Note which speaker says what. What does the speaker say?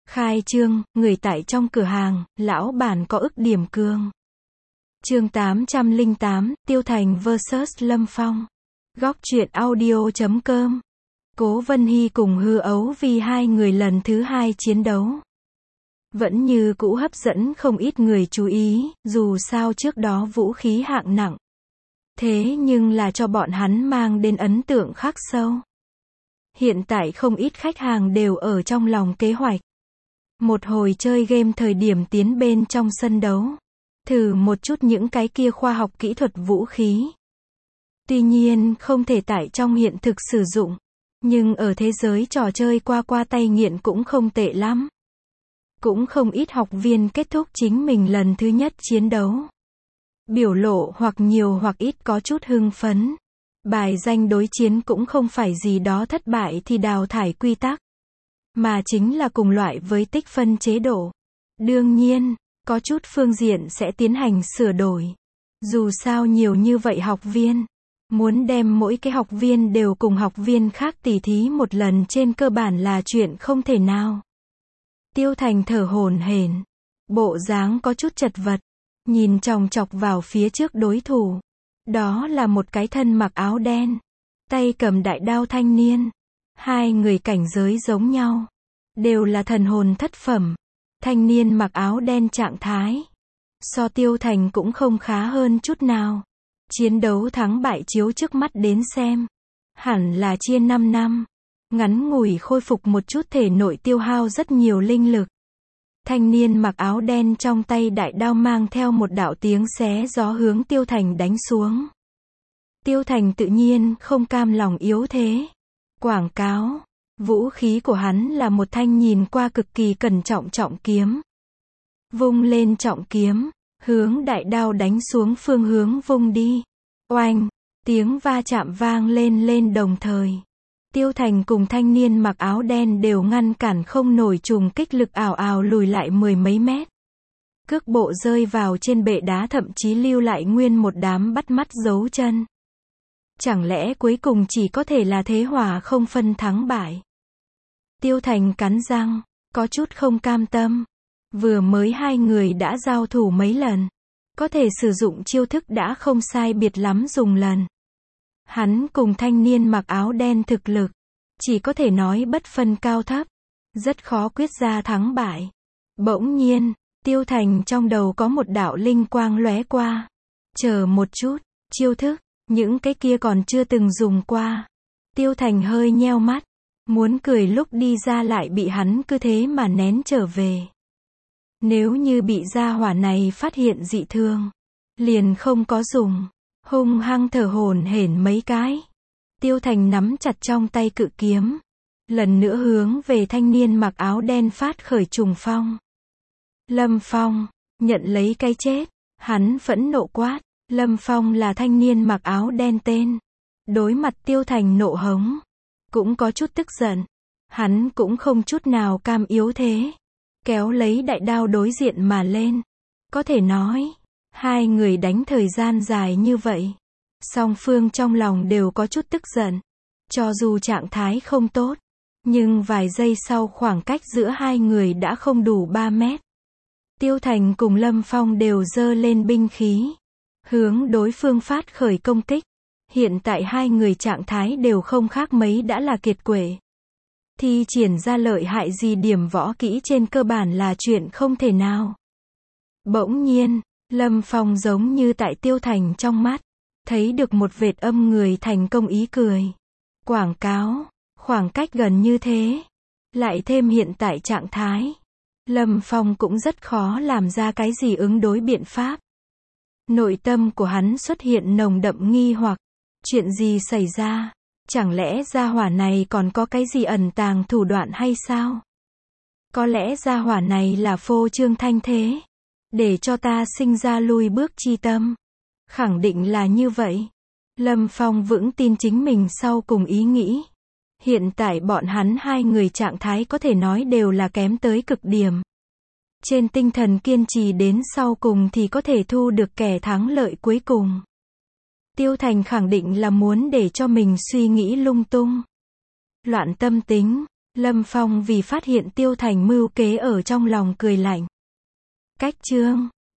Speaker 1: Khai trương, người tại trong cửa hàng, lão bản có ức điểm cương. Chương 808, Tiêu Thành vs Lâm Phong. Góc truyện audio.com. Cố Vân Hy cùng Hư Ấu Vi hai người lần thứ hai chiến đấu. Vẫn như cũ hấp dẫn không ít người chú ý, dù sao trước đó vũ khí hạng nặng. Thế nhưng là cho bọn hắn mang đến ấn tượng khắc sâu. Hiện tại không ít khách hàng đều ở trong lòng kế hoạch. Một hồi chơi game thời điểm tiến bên trong sân đấu. Thử một chút những cái kia khoa học kỹ thuật vũ khí. Tuy nhiên không thể tại trong hiện thực sử dụng. Nhưng ở thế giới trò chơi qua tay nghiện cũng không tệ lắm. Cũng không ít học viên kết thúc chính mình lần thứ nhất chiến đấu. Biểu lộ hoặc nhiều hoặc ít có chút hưng phấn. Bài danh đối chiến cũng không phải gì đó thất bại thì đào thải quy tắc. Mà chính là cùng loại với tích phân chế độ. Đương nhiên, có chút phương diện sẽ tiến hành sửa đổi. Dù sao nhiều như vậy học viên. Muốn đem mỗi cái học viên đều cùng học viên khác tỉ thí một lần trên cơ bản là chuyện không thể nào. Tiêu Thành thở hổn hển. Bộ dáng có chút chật vật. Nhìn chòng chọc vào phía trước đối thủ. Đó là một cái thân mặc áo đen. Tay cầm đại đao thanh niên. Hai người cảnh giới giống nhau. Đều là thần hồn thất phẩm. Thanh niên mặc áo đen trạng thái. So Tiêu Thành cũng không khá hơn chút nào. Chiến đấu thắng bại chiếu trước mắt đến xem. Hẳn là chia 5 năm. Ngắn ngủi khôi phục một chút thể nội tiêu hao rất nhiều linh lực. Thanh niên mặc áo đen trong tay đại đao mang theo một đạo tiếng xé gió hướng Tiêu Thành đánh xuống. Tiêu Thành tự nhiên không cam lòng yếu thế. Quảng cáo. Vũ khí của hắn là một thanh nhìn qua cực kỳ cẩn trọng trọng kiếm. Vung lên trọng kiếm, hướng đại đao đánh xuống phương hướng vung đi. Oanh, tiếng va chạm vang lên đồng thời. Tiêu Thành cùng thanh niên mặc áo đen đều ngăn cản không nổi trùng kích lực ào ào lùi lại mười mấy mét. Cước bộ rơi vào trên bệ đá thậm chí lưu lại nguyên một đám bắt mắt dấu chân. Chẳng lẽ cuối cùng chỉ có thể là thế hòa không phân thắng bại? Tiêu Thành cắn răng, có chút không cam tâm. Vừa mới hai người đã giao thủ mấy lần. Có thể sử dụng chiêu thức đã không sai biệt lắm dùng lần. Hắn cùng thanh niên mặc áo đen thực lực. Chỉ có thể nói bất phân cao thấp. Rất khó quyết ra thắng bại. Bỗng nhiên, Tiêu Thành trong đầu có một đạo linh quang lóe qua. Chờ một chút, chiêu thức, những cái kia còn chưa từng dùng qua. Tiêu Thành hơi nheo mắt. Muốn cười lúc đi ra lại bị hắn cứ thế mà nén trở về. Nếu như bị gia hỏa này phát hiện dị thường. Liền không có dùng. Hung hăng thở hổn hển mấy cái. Tiêu Thành nắm chặt trong tay cự kiếm. Lần nữa hướng về thanh niên mặc áo đen phát khởi trùng phong. Lâm Phong, nhận lấy cái chết. Hắn phẫn nộ quát. Lâm Phong là thanh niên mặc áo đen tên. Đối mặt Tiêu Thành nộ hống. Cũng có chút tức giận. Hắn cũng không chút nào cam yếu thế. Kéo lấy đại đao đối diện mà lên. Có thể nói, hai người đánh thời gian dài như vậy. Song phương trong lòng đều có chút tức giận. Cho dù trạng thái không tốt. Nhưng vài giây sau khoảng cách giữa hai người đã không đủ 3 mét. Tiêu Thành cùng Lâm Phong đều giơ lên binh khí. Hướng đối phương phát khởi công kích. Hiện tại hai người trạng thái đều không khác mấy đã là kiệt quệ. Thi triển ra lợi hại gì điểm võ kỹ trên cơ bản là chuyện không thể nào. Bỗng nhiên, Lâm Phong giống như tại Tiêu Thành trong mắt. Thấy được một vệt âm người thành công ý cười. Quảng cáo, khoảng cách gần như thế. Lại thêm hiện tại trạng thái. Lâm Phong cũng rất khó làm ra cái gì ứng đối biện pháp. Nội tâm của hắn xuất hiện nồng đậm nghi hoặc. Chuyện gì xảy ra? Chẳng lẽ gia hỏa này còn có cái gì ẩn tàng thủ đoạn hay sao? Có lẽ gia hỏa này là phô trương thanh thế. Để cho ta sinh ra lui bước chi tâm. Khẳng định là như vậy. Lâm Phong vững tin chính mình sau cùng ý nghĩ. Hiện tại bọn hắn hai người trạng thái có thể nói đều là kém tới cực điểm. Trên tinh thần kiên trì đến sau cùng thì có thể thu được kẻ thắng lợi cuối cùng. Tiêu Thành khẳng định là muốn để cho mình suy nghĩ lung tung. Loạn tâm tính, Lâm Phong vì phát hiện Tiêu Thành mưu kế ở trong lòng cười lạnh. Cách chương